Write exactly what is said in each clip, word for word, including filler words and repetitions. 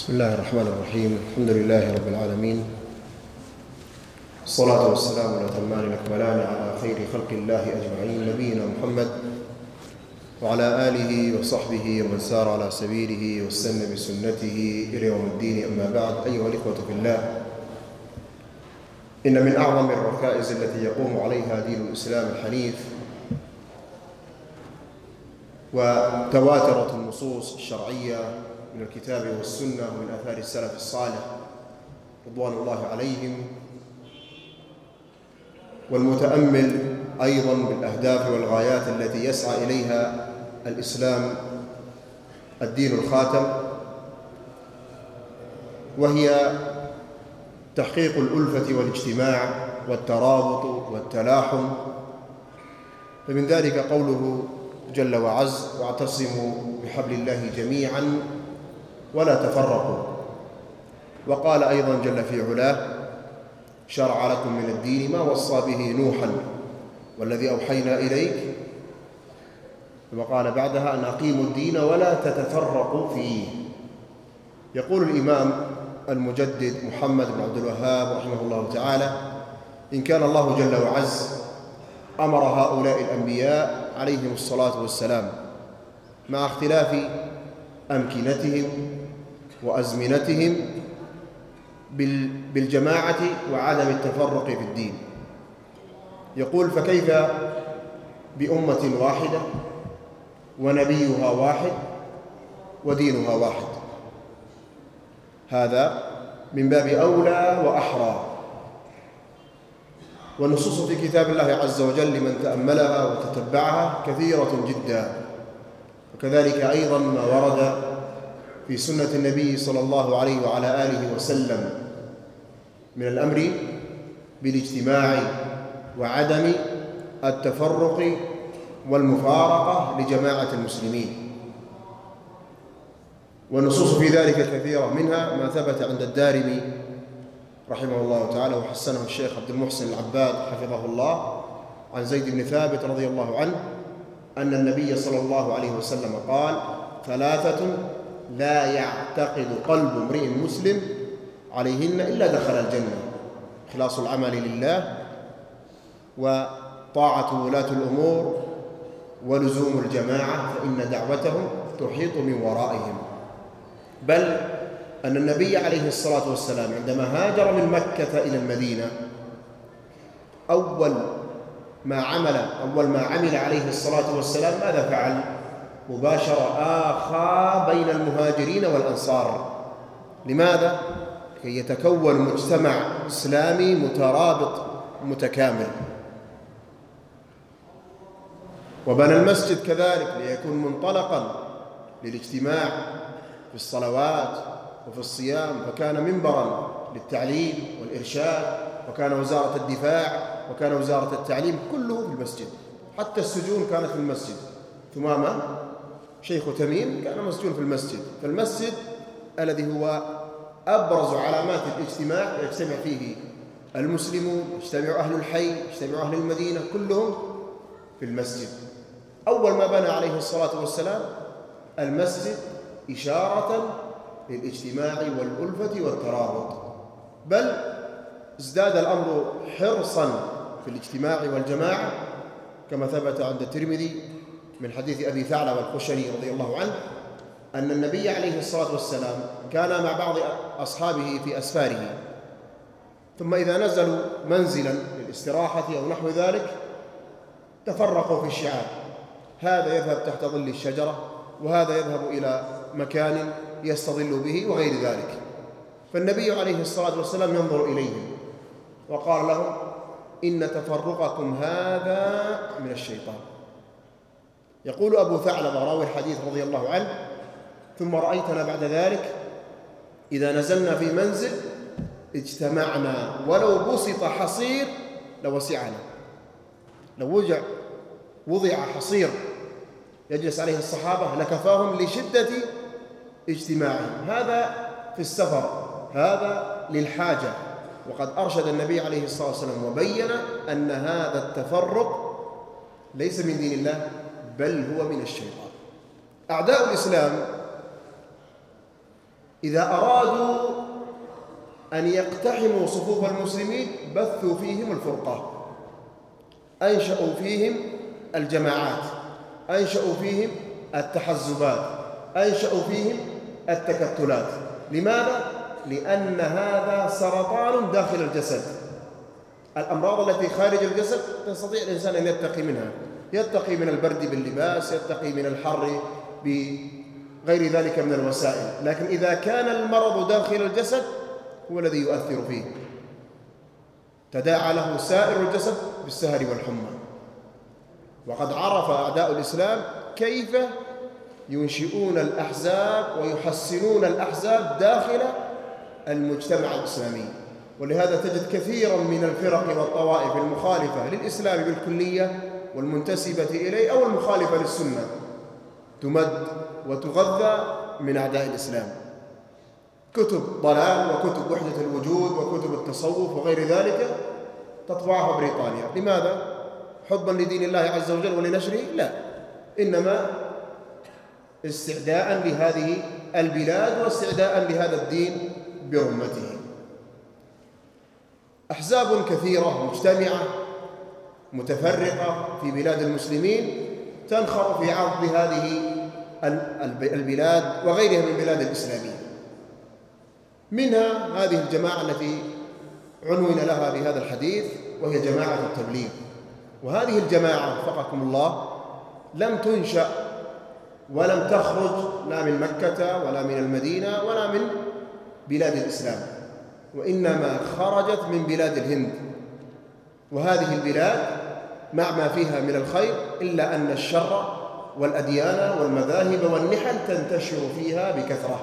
بسم الله الرحمن الرحيم. الحمد لله رب العالمين، الصلاة والسلام الأتمان الأكملان على خير خلق الله أجمعين، نبينا محمد وعلى آله وصحبه ومن سار على سبيله واستنى بسنته إلى يوم الدين. أما بعد، أيها الإخوة في الله، إن من أعظم الركائز التي يقوم عليها دين الإسلام الحنيف وتواترت النصوص الشرعية من الكتاب والسنة ومن آثار السلف الصالح رضوان الله عليهم، والمتأمل أيضا بالأهداف والغايات التي يسعى إليها الإسلام الدين الخاتم، وهي تحقيق الألفة والاجتماع والترابط والتلاحم. فمن ذلك قوله جل وعز: واعتصموا بحبل الله جميعا ولا تفرقوا. وقال أيضا جل في علاه: شرع لكم من الدين ما وصى به نوحا والذي أوحينا إليك. وقال بعدها: أن أقيموا الدين ولا تتفرقوا فيه. يقول الإمام المجدد محمد بن عبد الوهاب رحمه الله تعالى: إن كان الله جل وعز أمر هؤلاء الأنبياء عليهم الصلاة والسلام مع اختلاف أمكنتهم وأزمنتهم بالجماعة وعدم التفرق في الدين، يقول: فكيف بأمة واحدة ونبيها واحد ودينها واحد؟ هذا من باب أولى وأحرى. والنصوص في كتاب الله عز وجل لمن تأملها وتتبعها كثيرة جدا، وكذلك أيضا ما ورد في سنة النبي صلى الله عليه وعلى آله وسلم من الأمر بالاجتماع وعدم التفرق والمفارقة لجماعة المسلمين. والنصوص في ذلك كثيرة، منها ما ثبت عند الدارمي رحمه الله تعالى وحسنه الشيخ عبد المحسن العباد حفظه الله عن زيد بن ثابت رضي الله عنه أن النبي صلى الله عليه وسلم قال: ثلاثة لا يعتقد قلب امرئ مسلم عليهن إلا دخل الجنة: إخلاص العمل لله، وطاعة ولاة الأمور، ولزوم الجماعة فإن دعوتهم تحيط من ورائهم. بل أن النبي عليه الصلاة والسلام عندما هاجر من مكة إلى المدينة، أول ما عمل أول ما عمل عليه الصلاة والسلام ماذا فعل؟ مباشرة آخى بين المهاجرين والأنصار. لماذا؟ كي يتكون مجتمع إسلامي مترابط متكامل. وبنى المسجد كذلك ليكون منطلقا للاجتماع في الصلوات وفي الصيام، فكان منبرا للتعليم والإرشاد، وكان وزارة الدفاع، وكان وزارة التعليم، كله في المسجد. حتى السجون كانت في المسجد. ثمامة شيخ تميم كان مسجون في المسجد. فالمسجد الذي هو أبرز علامات الاجتماع، يجتمع فيه المسلمون، يجتمع أهل الحي، يجتمع أهل المدينة، كلهم في المسجد. أول ما بنى عليه الصلاة والسلام المسجد إشارة للاجتماع والألفة والترابط، بل ازداد الأمر حرصاً في الاجتماع والجماعة، كما ثبت عند الترمذي من حديث أبي ثعلب الخشني رضي الله عنه أن النبي عليه الصلاة والسلام كان مع بعض أصحابه في أسفاره، ثم إذا نزلوا منزلاً للاستراحة أو نحو ذلك تفرقوا في الشعاب، هذا يذهب تحت ظل الشجرة، وهذا يذهب إلى مكان يستظل به، وغير ذلك. فالنبي عليه الصلاة والسلام ينظر إليهم وقال لهم: إن تفرقكم هذا من الشيطان. يقول أبو ثعلب راوي الحديث رضي الله عنه: ثم رأيتنا بعد ذلك إذا نزلنا في منزل اجتمعنا ولو بسط حصير لوسعنا. لو وضع وضع حصير يجلس عليه الصحابة لكفاهم لشدة اجتماعهم. هذا في السفر، هذا للحاجة. وقد أرشد النبي عليه الصلاة والسلام وبين أن هذا التفرق ليس من دين الله، بل هو من الشيطان. أعداء الإسلام إذا أرادوا أن يقتحموا صفوف المسلمين بثوا فيهم الفرقة، أنشأوا فيهم الجماعات، أنشأوا فيهم التحزبات، أنشأوا فيهم التكتلات. لماذا؟ لأن هذا سرطان داخل الجسد. الأمراض التي خارج الجسد يستطيع الإنسان أن يتقي منها، يتقي من البرد باللباس، يتقي من الحر بغير ذلك من الوسائل، لكن إذا كان المرض داخل الجسد هو الذي يؤثر فيه، تداعى له سائر الجسد بالسهر والحمى. وقد عرف أعداء الإسلام كيف ينشئون الأحزاب ويحسنون الأحزاب داخل المجتمع الإسلامي. ولهذا تجد كثيرا من الفرق والطوائف المخالفة للإسلام بالكلية والمنتسبة إليه أو المخالفة للسنة تمد وتغذى من أعداء الإسلام. كتب ضلال وكتب وحدة الوجود وكتب التصوف وغير ذلك تطبعها بريطانيا. لماذا؟ حبا لدين الله عز وجل ولنشره؟ لا، إنما استعداء لهذه البلاد واستعداء لهذا الدين برمته. أحزاب كثيرة مجتمعة متفرقة في بلاد المسلمين تنخر في عرض هذه البلاد وغيرها من بلاد الإسلامية. منها هذه الجماعة التي عنون لها بهذا الحديث، وهي جماعة التبليغ. وهذه الجماعة وفقكم الله لم تنشأ ولم تخرج لا من مكة ولا من المدينة ولا من بلاد الإسلام، وإنما خرجت من بلاد الهند. وهذه البلاد مع ما فيها من الخير، إلا أن الشر والأديان والمذاهب والنحل تنتشر فيها بكثرة.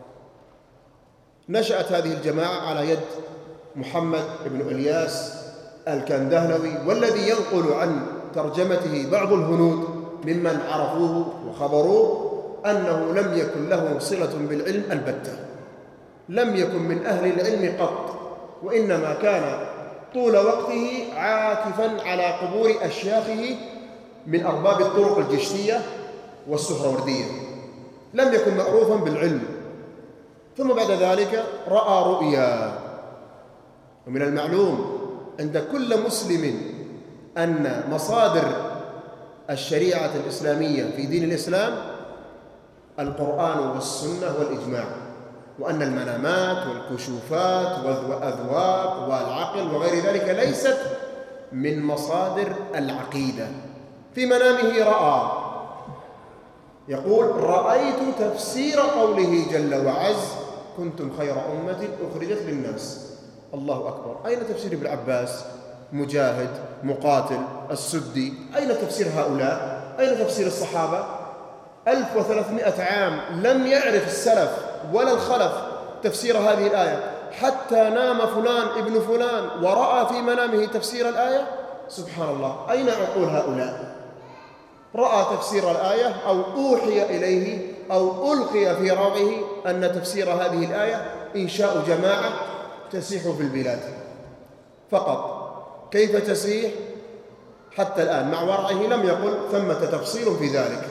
نشأت هذه الجماعة على يد محمد بن إلياس الكندهلوي، والذي ينقل عن ترجمته بعض الهنود ممن عرفوه وخبروه أنه لم يكن له صلة بالعلم البتة، لم يكن من أهل العلم قط، وإنما كان طول وقته عاكفا على قبور أشياخه من أرباب الطرق الجشتية والسهروردية، لم يكن معروفا بالعلم. ثم بعد ذلك رأى رؤيا. ومن المعلوم عند كل مسلم أن مصادر الشريعة الإسلامية في دين الإسلام القرآن والسنة والإجماع، وأن المنامات والكشوفات والأذواق والعقل وغير ذلك ليست من مصادر العقيدة. في منامه رأى، يقول: رأيت تفسير قوله جل وعز: كنتم خير أمة أخرجت للناس. الله أكبر. أين تفسير ابن عباس، مجاهد، مقاتل، السدي؟ أين تفسير هؤلاء؟ أين تفسير الصحابة؟ ألف وثلاثمائة عام لم يعرف السلف ولا الخلف تفسير هذه الآية، حتى نام فلان ابن فلان ورأى في منامه تفسير الآية. سبحان الله، أين عقول هؤلاء؟ رأى تفسير الآية أو أوحي إليه أو ألقي في روعه أن تفسير هذه الآية إنشاء جماعة تسيح في البلاد فقط. كيف تسيح؟ حتى الآن مع ورعه لم يقل ثمة تفصيل في ذلك.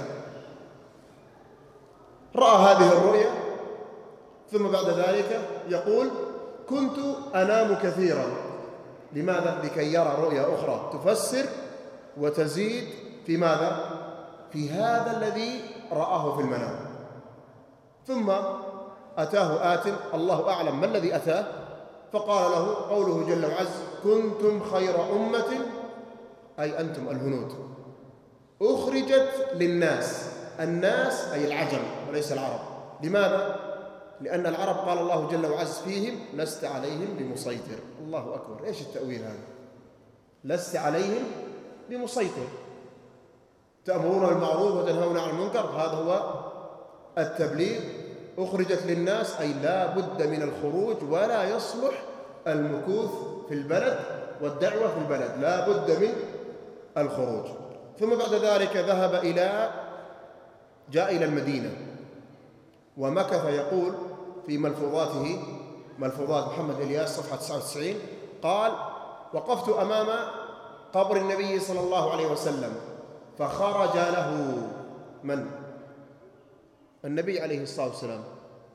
رأى هذه الرؤيا، ثم بعد ذلك يقول: كنت أنام كثيرا. لماذا؟ لكي يرى رؤيا أخرى تفسر وتزيد في ماذا؟ في هذا الذي رآه في المنام. ثم أتاه آت، الله أعلم ما الذي أتاه، فقال له قوله جل وعز: كنتم خير أمة، أي أنتم الهنود، أخرجت للناس. الناس أي العجم وليس العرب. لماذا؟ لأن العرب قال الله جل وعز فيهم: لست عليهم بمسيطر. الله أكبر، إيش التأويل هذا؟ لست عليهم بمسيطر، تأمرون بالمعروف وتنهون عن المنكر، هذا هو التبليغ. أخرجت للناس أي لا بد من الخروج، ولا يصلح المكوث في البلد والدعوة في البلد، لا بد من الخروج. ثم بعد ذلك ذهب إلى جاء إلى المدينة ومكث. يقول في ملفوظاته، ملفوظات محمد إلياس صفحة تسعة وتسعين، قال: وقفت أمام قبر النبي صلى الله عليه وسلم فخرج له من؟ النبي عليه الصلاة والسلام.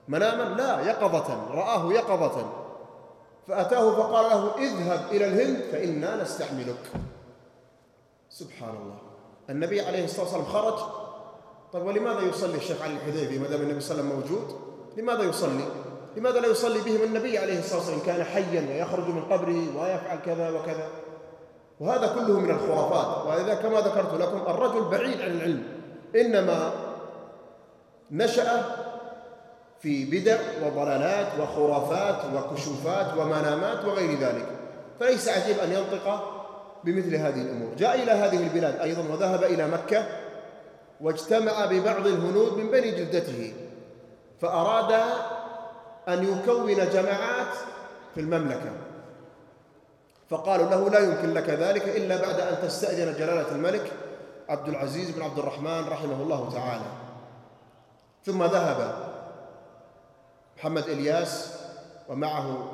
مناما؟ لا، يقظة، رآه يقظة، فأتاه فقال له اذهب إلى الهند فإنا نستعملك. سبحان الله. النبي عليه الصلاة والسلام خرج. طيب ولماذا يصلي الشيخ علي الحديبي ما دام النبي صلى الله عليه وسلم موجود؟ لماذا يصلي؟ لماذا لا يصلي بهم النبي عليه الصلاة والسلام؟ كان حيا ويخرج من قبره ويفعل كذا وكذا. وهذا كله من الخرافات. وإذا كما ذكرت لكم الرجل بعيد عن العلم، إنما نشأ في بدع وضلالات وخرافات وكشوفات ومنامات وغير ذلك، فليس عجيب أن ينطق بمثل هذه الأمور. جاء إلى هذه البلاد أيضا وذهب إلى مكة واجتمع ببعض الهنود من بني جلدته، فأراد أن يكون جماعات في المملكة، فقالوا له لا يمكن لك ذلك إلا بعد أن تستأذن جلالة الملك عبد العزيز بن عبد الرحمن رحمه الله تعالى. ثم ذهب محمد إلياس ومعه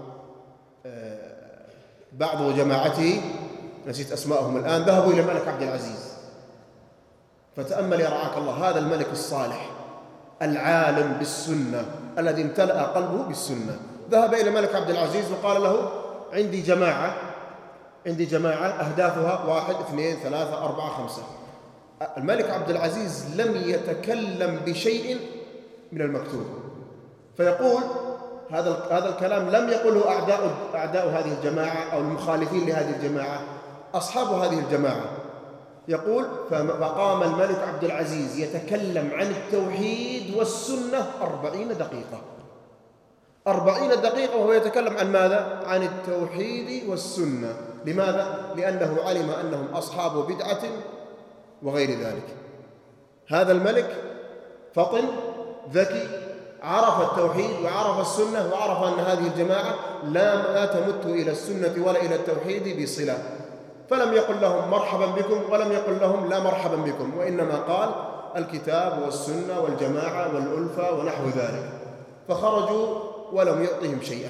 بعض جماعته، نسيت أسماءهم الآن، ذهبوا إلى الملك عبد العزيز. فتأمل يا رعاك الله، هذا الملك الصالح العالم بالسنة الذي امتلأ قلبه بالسنة، ذهب إلى الملك عبد العزيز وقال له عندي جماعة عندي جماعة أهدافها واحد اثنين ثلاثة أربعة خمسة. الملك عبد العزيز لم يتكلم بشيء من المكتوب، فيقول هذا هذا الكلام لم يقله أعداء أعداء هذه الجماعة أو المخالفين لهذه الجماعة، أصحاب هذه الجماعة. يقول فقام الملك عبد العزيز يتكلم عن التوحيد والسنة أربعين دقيقة أربعين دقيقة وهو يتكلم عن ماذا؟ عن التوحيد والسنة. لماذا؟ لأنه علم أنهم أصحاب بدعة وغير ذلك. هذا الملك فطن ذكي، عرف التوحيد وعرف السنة وعرف أن هذه الجماعة لا تمت إلى السنة ولا إلى التوحيد بصلة، فلم يقل لهم مرحبا بكم ولم يقل لهم لا مرحبا بكم، وإنما قال الكتاب والسنة والجماعة والألفة ونحو ذلك، فخرجوا ولم يعطهم شيئا.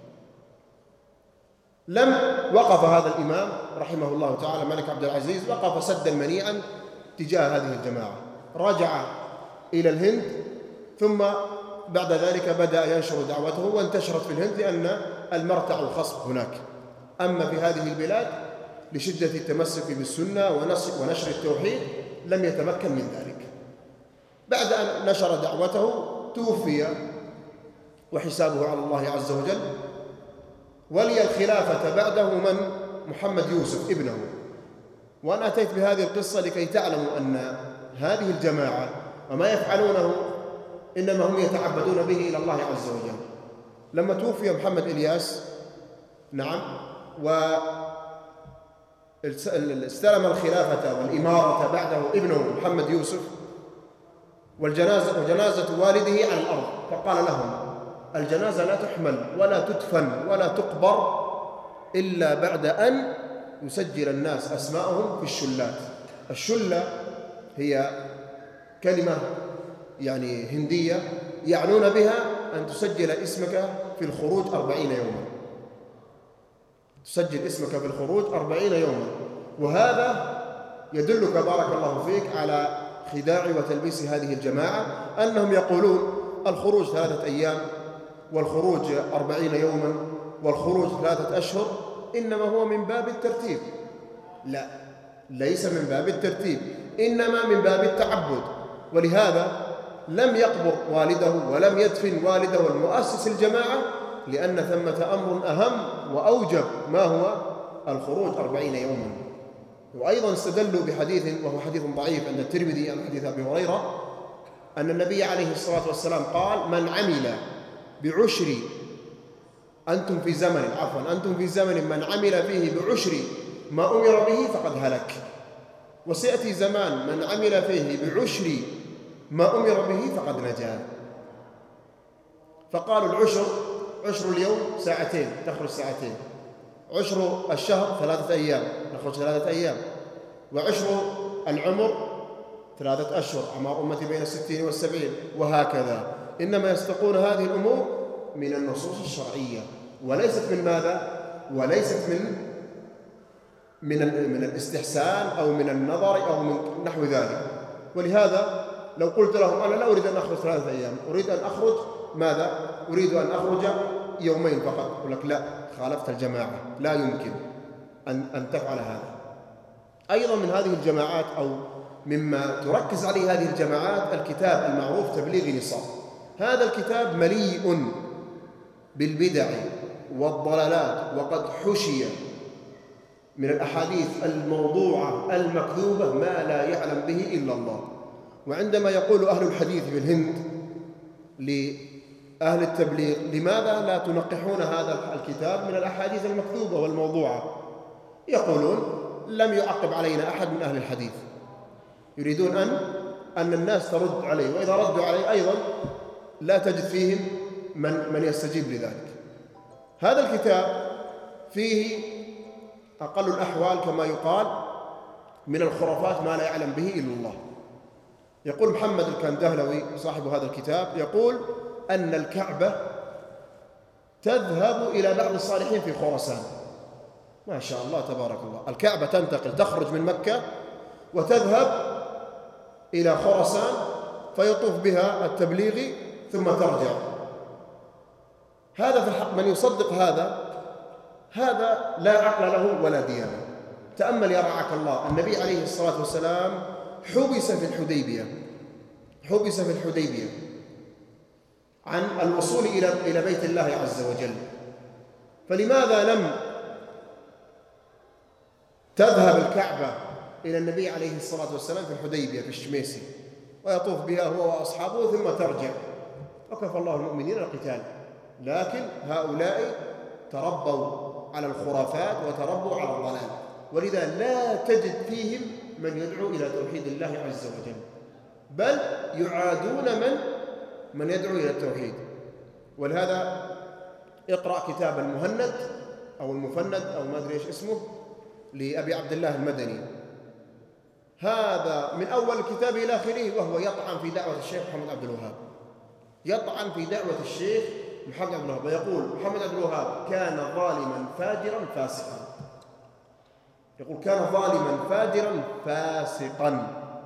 لم وقف هذا الإمام رحمه الله تعالى الملك عبد العزيز، وقف سدا منيعا تجاه هذه الجماعة، رجع إلى الهند، ثم بعد ذلك بدأ ينشر دعوته وانتشرت في الهند لأن المرتع الخصب هناك. أما في هذه البلاد لشدة التمسك بالسنة ونشر التوحيد لم يتمكن من ذلك. بعد أن نشر دعوته توفي وحسابه على الله عز وجل، ولي الخلافة بعده من؟ محمد يوسف ابنه. وأنا أتيت بهذه القصة لكي تعلموا أن هذه الجماعة وما يفعلونه إنما هم يتعبدون به إلى الله عز وجل. لما توفي محمد إلياس نعم واستلم الخلافة والإمارة بعده ابنه محمد يوسف، والجنازة وجنازة والده على الأرض، فقال لهم الجنازة لا تحمل ولا تدفن ولا تقبر إلا بعد أن يسجل الناس أسماءهم في الشلات. الشلة هي كلمة يعني هندية يعنون بها أن تسجل اسمك في الخروج أربعين يوما، تسجل اسمك في الخروج أربعين يوما. وهذا يدلك بارك الله فيك على خداع وتلبيس هذه الجماعة، أنهم يقولون الخروج ثلاثة أيام والخروج أربعين يوما والخروج ثلاثة أشهر، إنما هو من باب الترتيب. لا، ليس من باب الترتيب، إنما من باب التعبد. ولهذا لم يقبر والده ولم يدفن والده المؤسس الجماعة، لأن ثمة أمر أهم وأوجب ما هو الخروج أربعين يوما. وأيضا استدلوا بحديث وهو حديث ضعيف عند الترمذي عن حديث أبي هريرة أن النبي عليه الصلاة والسلام قال من عمل بعشر أنتم في زمن عفوا أنتم في زمن من عمل فيه بعشر ما أمر به فقد هلك، وسيأتي زمان من عمل فيه بعشر ما أمر به فقد نجا. فقالوا العشر، عشر اليوم ساعتين تخرج ساعتين، عشر الشهر ثلاثة أيام نخرج ثلاثة أيام، وعشر العمر ثلاثة أشهر، أعمار أمتي بين الستين والسبعين، وهكذا. إنما يستقون هذه الأمور من النصوص الشرعية، وليست من ماذا؟ وليست من من من الاستحسان أو من النظر أو من نحو ذلك. ولهذا لو قلت لهم أنا لا أريد أن أخرج ثلاثة أيام، أريد أن أخرج ماذا؟ أريد أن أخرج يومين فقط. يقول لك لا، خالفت الجماعة، لا يمكن أن أن تفعل هذا. أيضا من هذه الجماعات أو مما تركز عليه هذه الجماعات الكتاب المعروف تبليغ نصاب. هذا الكتاب مليء بالبدع والضلالات، وقد حشي من الأحاديث الموضوعة المكذوبة ما لا يعلم به إلا الله. وعندما يقول أهل الحديث في الهند لأهل التبليغ لماذا لا تنقحون هذا الكتاب من الأحاديث المكذوبة والموضوعة، يقولون لم يعقب علينا أحد من أهل الحديث. يريدون أن أن الناس ترد عليه، وإذا ردوا عليه أيضا لا تجد فيهم من من يستجيب لذلك. هذا الكتاب فيه أقل الأحوال كما يقال من الخرافات ما لا يعلم به إلا الله. يقول محمد الكندهلوي صاحب هذا الكتاب، يقول أن الكعبة تذهب إلى بعض الصالحين في خراسان. ما شاء الله تبارك الله، الكعبة تنتقل، تخرج من مكة وتذهب إلى خراسان فيطوف بها التبليغي ثم ترجع. هذا في الحق من يصدق هذا هذا لا عقل له ولا ديانة. تأمل يا رعاك الله، النبي عليه الصلاة والسلام حبس في الحديبية حبس في الحديبية عن الوصول إلى إلى بيت الله عز وجل. فلماذا لم تذهب الكعبة إلى النبي عليه الصلاة والسلام في الحديبية في الشميسي ويطوف بها هو وأصحابه ثم ترجع؟ وكفى الله المؤمنين القتال. لكن هؤلاء تربوا على الخرافات وتربوا على الضلال، ولذا لا تجد فيهم من يدعو إلى توحيد الله عز وجل، بل يعادون من من يدعو إلى التوحيد. ولهذا اقرأ كتاب المهند أو المفند أو ما أدري إيش اسمه لأبي عبد الله المدني، هذا من أول الكتاب إلى آخره وهو يطعن في دعوة الشيخ محمد عبد الوهاب، يطعن في دعوة الشيخ محمد عبد الوهاب، ويقول محمد عبد الوهاب كان ظالما فاجرا فاسقا. يقول كان ظالما فاجرا فاسقا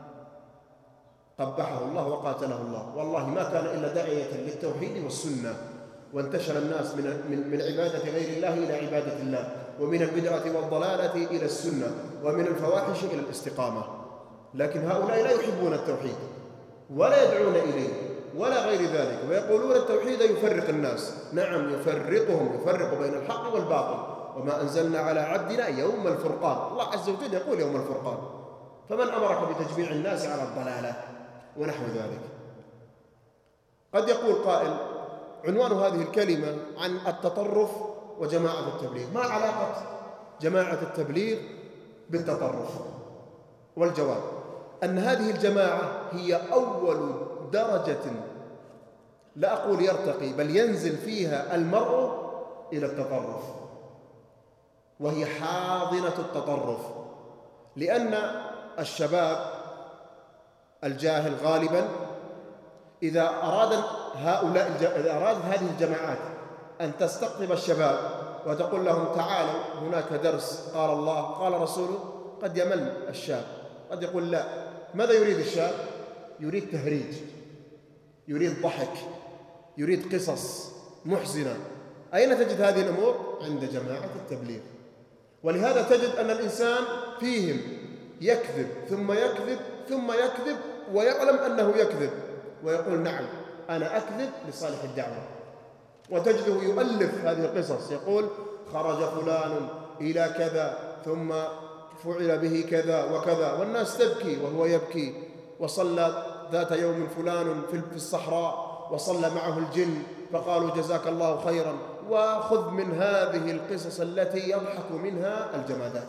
قبحه الله وقاتله الله، والله ما كان إلا داعية للتوحيد والسنة، وانتشر الناس من من من عبادة غير الله إلى عبادة الله، ومن البدعة والضلالة إلى السنة، ومن الفواحش إلى الاستقامة. لكن هؤلاء لا يحبون التوحيد ولا يدعون إليه ولا غير ذلك، ويقولون التوحيد يفرق الناس. نعم يفرقهم، يفرق بين الحق والباطل. وما أنزلنا على عبدنا يوم الفرقان، الله عز وجل يقول يوم الفرقان. فمن أمرك بتجميع الناس على الضلالة ونحو ذلك؟ قد يقول قائل عنوان هذه الكلمة عن التطرف وجماعة التبليغ، ما علاقة جماعة التبليغ بالتطرف؟ والجواب أن هذه الجماعة هي أول درجة، لا أقول يرتقي، بل ينزل فيها المرء إلى التطرف، وهي حاضنة التطرف. لأن الشباب الجاهل غالبا إذا أراد هؤلاء إذا أراد هذه الجماعات أن تستقطب الشباب وتقول لهم تعالوا هناك درس قال الله قال رسوله، قد يمل الشاب، قد يقول لا. ماذا يريد الشاب؟ يريد تهريج، يريد ضحك، يريد قصص محزنة. أين تجد هذه الأمور؟ عند جماعة التبليغ. ولهذا تجد أن الإنسان فيهم يكذب ثم يكذب ثم يكذب ويعلم أنه يكذب، ويقول نعم أنا أكذب لصالح الدعوة. وتجده يؤلف هذه القصص، يقول خرج فلان إلى كذا ثم فعل به كذا وكذا، والناس تبكي وهو يبكي، وصلى ذات يوم فلان في الصحراء وصلى معه الجن فقالوا جزاك الله خيرا. وخذ من هذه القصص التي يضحك منها الجمادات.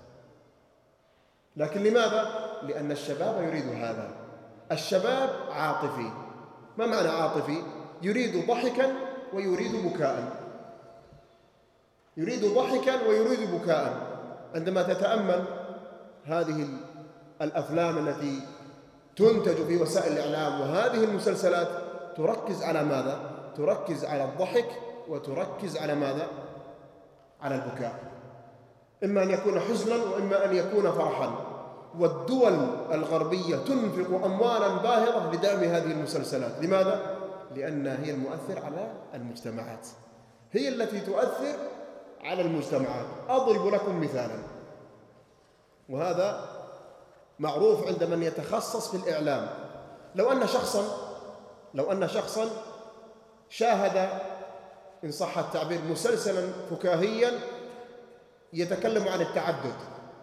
لكن لماذا؟ لأن الشباب يريد هذا. الشباب عاطفي. ما معنى عاطفي؟ يريد ضحكا ويريد بكاء، يريد ضحكا ويريد بكاء. عندما تتأمل هذه الأفلام التي تنتج في وسائل الإعلام وهذه المسلسلات تركز على ماذا؟ تركز على الضحك وتركز على ماذا؟ على البكاء. إما أن يكون حزنا وإما أن يكون فرحا. والدول الغربية تنفق أموالا باهظة لدعم هذه المسلسلات. لماذا؟ لأنها هي المؤثر على المجتمعات، هي التي تؤثر على المجتمعات. أضرب لكم مثالا، وهذا معروف عند من يتخصص في الإعلام. لو أن شخصا لو أن شخصا شاهد إن صح التعبير مسلسلا فكاهيا يتكلم عن التعدد،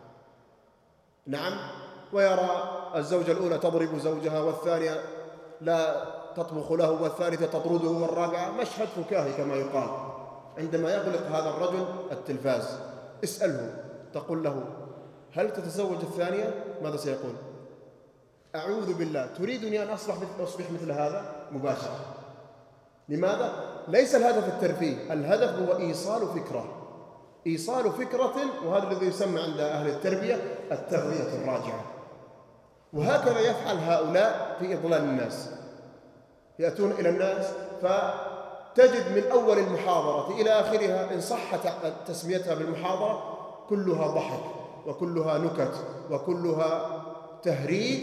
نعم، ويرى الزوجة الأولى تضرب زوجها، والثانية لا تطبخ له، والثالثة تطرده، والرابعة، مشهد فكاهي كما يقال. عندما يغلق هذا الرجل التلفاز اسأله، تقول له هل تتزوج الثانية؟ ماذا سيقول؟ أعوذ بالله، تريدني أن أصبح أصبح مثل هذا؟ مباشرة. لماذا؟ ليس الهدف الترفيه، الهدف هو إيصال فكرة إيصال فكرة وهذا الذي يسمى عند أهل التربية التغذية الراجعة. وهكذا يفعل هؤلاء في إضلال الناس، يأتون إلى الناس فتجد من أول المحاضرة إلى آخرها إن صح تسميتها بالمحاضرة كلها ضحك وكلها نكت وكلها تهريج،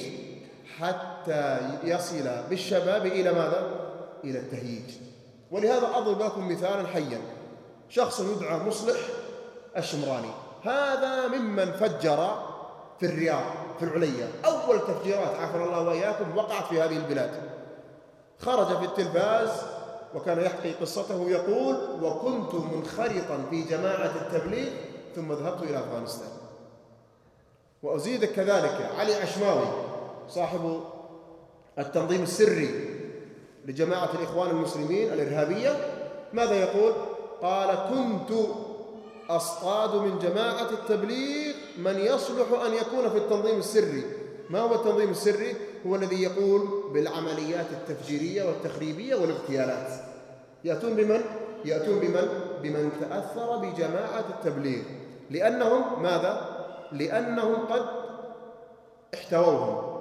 حتى يصل بالشباب إلى ماذا؟ إلى التهييج. ولهذا أضرب لكم مثالا حيا، شخص يدعى مصلح الشمراني، هذا ممن فجر في الرياض في العليا، أول تفجيرات عافر الله وإياكم وقعت في هذه البلاد. خرج في التلفاز وكان يحكي قصته، يقول وكنت منخرطا في جماعة التبليغ ثم ذهبت إلى أفغانستان. وأزيدك كذلك علي عشماوي صاحب التنظيم السري لجماعة الإخوان المسلمين الإرهابية، ماذا يقول؟ قال كنت أصطاد من جماعة التبليغ من يصلح أن يكون في التنظيم السري. ما هو التنظيم السري؟ هو الذي يقول بالعمليات التفجيرية والتخريبية والاغتيالات. يأتون بمن؟ يأتون بمن؟ بمن تأثر بجماعة التبليغ، لأنهم ماذا؟ لأنهم قد احتووهم،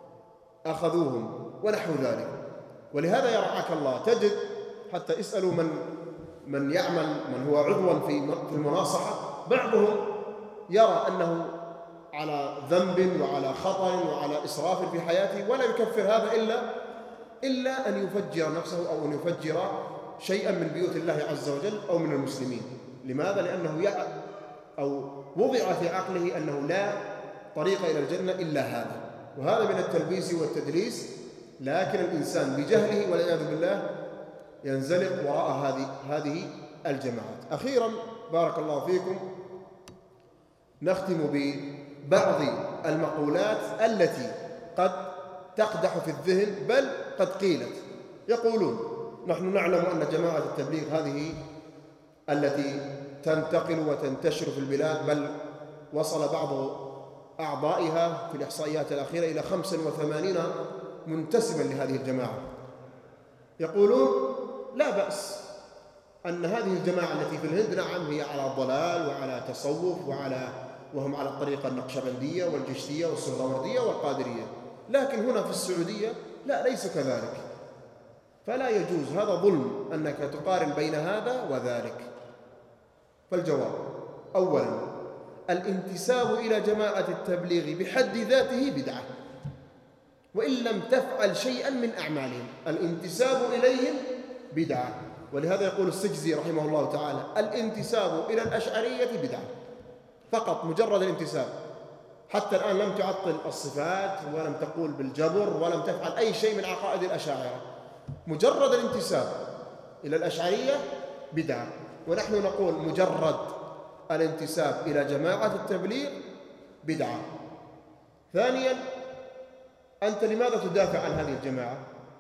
أخذوهم ونحو ذلك. ولهذا يرعاك الله تجد حتى اسألوا من من يعمل من هو عضوا في في المناصحة، بعضهم يرى أنه على ذنب وعلى خطأ وعلى إسراف في حياته، ولا يكفر هذا إلا إلا أن يفجر نفسه أو أن يفجر شيئا من بيوت الله عز وجل أو من المسلمين. لماذا؟ لأنه يع... أو وضع في عقله أنه لا طريق إلى الجنة إلا هذا، وهذا من التلبيس والتدليس. لكن الإنسان بجهله والعياذ بالله ينزلق وراء هذه هذه الجماعات. أخيرا بارك الله فيكم، نختم ببعض المقولات التي قد تقدح في الذهن بل قد قيلت. يقولون نحن نعلم أن جماعة التبليغ هذه التي تنتقل وتنتشر في البلاد، بل وصل بعض أعضائها في الإحصائيات الأخيرة إلى خمسة وثمانين منتسبا لهذه الجماعة. يقولون لا بأس أن هذه الجماعة التي في الهند نعم هي على ضلال وعلى تصوف وعلى وهم على الطريقة النقشبندية والجشتية والسهروردية والقادرية، لكن هنا في السعودية لا، ليس كذلك. فلا يجوز، هذا ظلم أنك تقارن بين هذا وذلك. فالجواب أولا الانتساب إلى جماعة التبليغ بحد ذاته بدعة، وإن لم تفعل شيئا من أعمالهم. الانتساب إليهم بدعة، ولهذا يقول السجزي رحمه الله تعالى الانتساب إلى الأشعرية بدعة فقط، مجرد الانتساب. حتى الآن لم تعطل الصفات ولم تقول بالجبر ولم تفعل أي شيء من عقائد الأشاعرة، مجرد الانتساب إلى الأشعرية بدعة. ونحن نقول مجرد الانتساب إلى جماعة التبليغ بدعة. ثانيا، أنت لماذا تدافع عن هذه الجماعة؟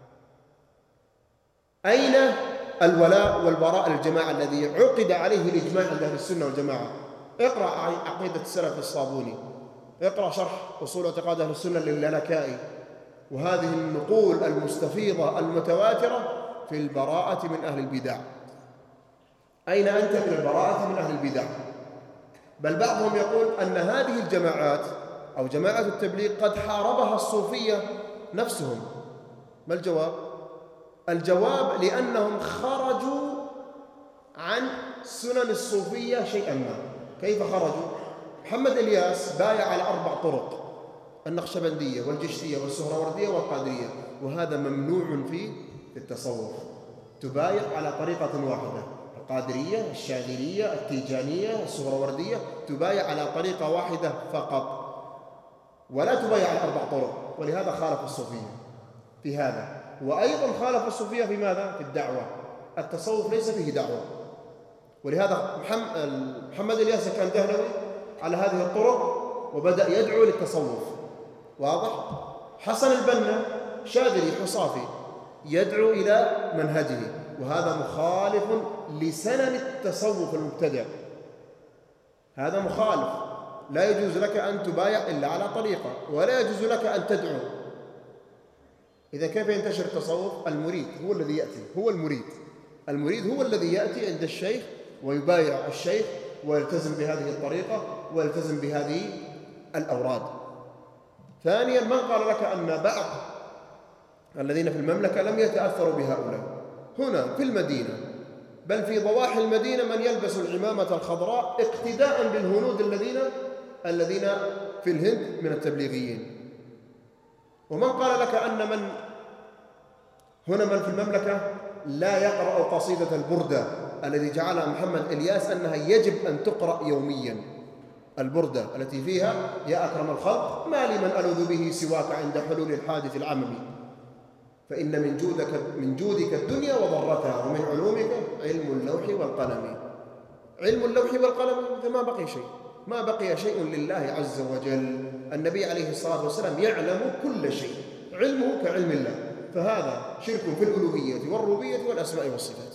أين الولاء والبراء للجماعة الذي عقد عليه الإجماع عند أهل السنة والجماعة؟ اقرأ عقيدة السلف الصابوني، اقرأ شرح أصول اعتقاد أهل السنة للالكائي، وهذه النقول المستفيضة المتواترة في البراءة من أهل البدع. أين أنت من البراءة من أهل البدع؟ بل بعضهم يقول أن هذه الجماعات أو جماعة التبليغ قد حاربها الصوفية نفسهم. ما الجواب؟ الجواب لأنهم خرجوا عن سنن الصوفية شيئا ما. كيف خرجوا؟ محمد إلياس بايع على أربع طرق: النقشبندية والجشتية والسهروردية والقادرية، وهذا ممنوع في في التصوف، تبايع على طريقة واحدة، القادرية، الشاذلية، التيجانية، السهروردية، تبايع على طريقة واحدة فقط، ولا تبايع على أربع طرق. ولهذا خالف الصوفية في هذا، وأيضا خالف الصوفية في ماذا؟ في الدعوة. التصوف ليس فيه دعوة، ولهذا محمد الياس كان دهلوي على هذه الطرق وبدأ يدعو للتصوف، واضح؟ حسن البنا شاذلي حصافي يدعو إلى منهجه، وهذا مخالف لسنن التصوف المبتدع، هذا مخالف. لا يجوز لك أن تبايع إلا على طريقة، ولا يجوز لك أن تدعو. إذا كيف ينتشر التصوف؟ المريد هو الذي يأتي، هو المريد المريد هو الذي يأتي عند الشيخ ويبايع الشيخ ويلتزم بهذه الطريقة ويلتزم بهذه الأوراد. ثانيا، من قال لك أن بعض الذين في المملكة لم يتأثروا بهؤلاء؟ هنا في المدينة، بل في ضواحي المدينة، من يلبس العمامة الخضراء اقتداء بالهنود الذين الذين في الهند من التبليغيين. ومن قال لك أن من هنا من في المملكة لا يقرأ قصيدة البردة الذي جعلها محمد إلياس أنها يجب أن تقرأ يوميا، البردة التي فيها يا أكرم الخلق ما لي من ألوذ به سواك عند حلول الحادث العممي، فإن من جودك من جودك الدنيا وضرتها، ومن علومك علم اللوح والقلم. علم اللوح والقلم ما بقي شيء، ما بقي شيء لله عز وجل. النبي عليه الصلاة والسلام يعلم كل شيء، علمه كعلم الله، فهذا شرك في الألوهية والربوبية والأسماء والصفات.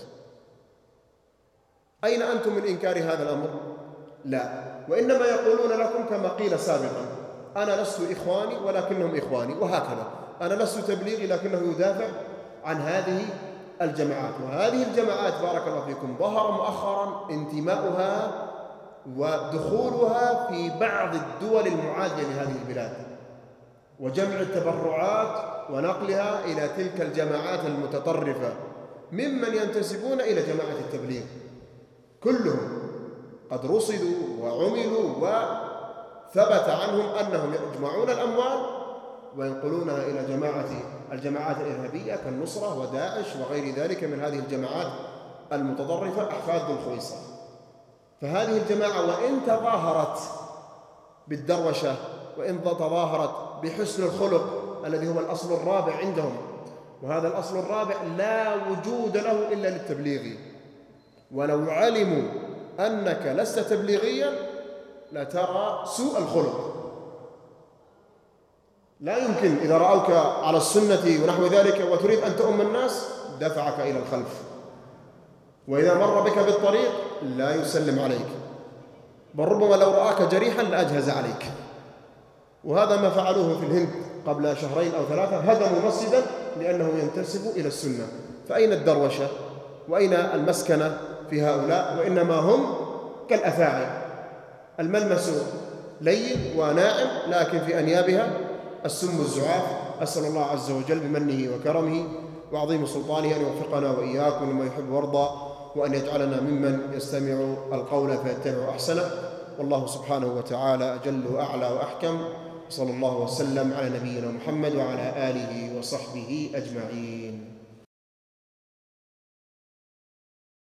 أين أنتم من إنكار هذا الأمر؟ لا، وإنما يقولون لكم كما قيل سابقا: أنا لست إخواني ولكنهم إخواني، وهكذا. أنا لست تبليغي لكنه يدافع عن هذه الجماعات. وهذه الجماعات بارك الله فيكم ظهر مؤخرا انتماؤها ودخولها في بعض الدول المعادية لهذه البلاد، وجمع التبرعات ونقلها إلى تلك الجماعات المتطرفة ممن ينتسبون إلى جماعة التبليغ. كلهم قد رصدوا وعملوا وثبت عنهم أنهم يجمعون الأموال وينقلونها إلى جماعة الجماعات الإرهابية كالنصرة وداعش وغير ذلك من هذه الجماعات المتطرفة أحفاد ذو الخويصر. فهذه الجماعة وإن تظاهرت بالدروشة، وإن تظاهرت بحسن الخلق الذي هو الأصل الرابع عندهم، وهذا الأصل الرابع لا وجود له إلا للتبليغ، ولو علموا أنك لست تبليغيا لترى سوء الخلق. لا يمكن إذا رأوك على السنة ونحو ذلك وتريد أن تؤم الناس دفعك إلى الخلف، وإذا مر بك بالطريق لا يسلم عليك، بل ربما لو رآك جريحا لأجهز عليك. وهذا ما فعلوه في الهند قبل شهرين أو ثلاثة، هدموا مسجدا لأنه ينتسب إلى السنة. فأين الدروشة وأين المسكنة في هؤلاء؟ وإنما هم كالأفاعي، الملمس لين وناعم لكن في أنيابها السم الزعاف. أسأل الله عز وجل بمنه وكرمه وعظيم سلطانه أن يوفقنا وإياكم لما يحب ويرضى، وأن يجعلنا ممن يستمع القول فيتبع أحسنه. والله سبحانه وتعالى أجل وأعلى وأحكم. صلى الله وسلم على نبينا محمد وعلى آله وصحبه أجمعين.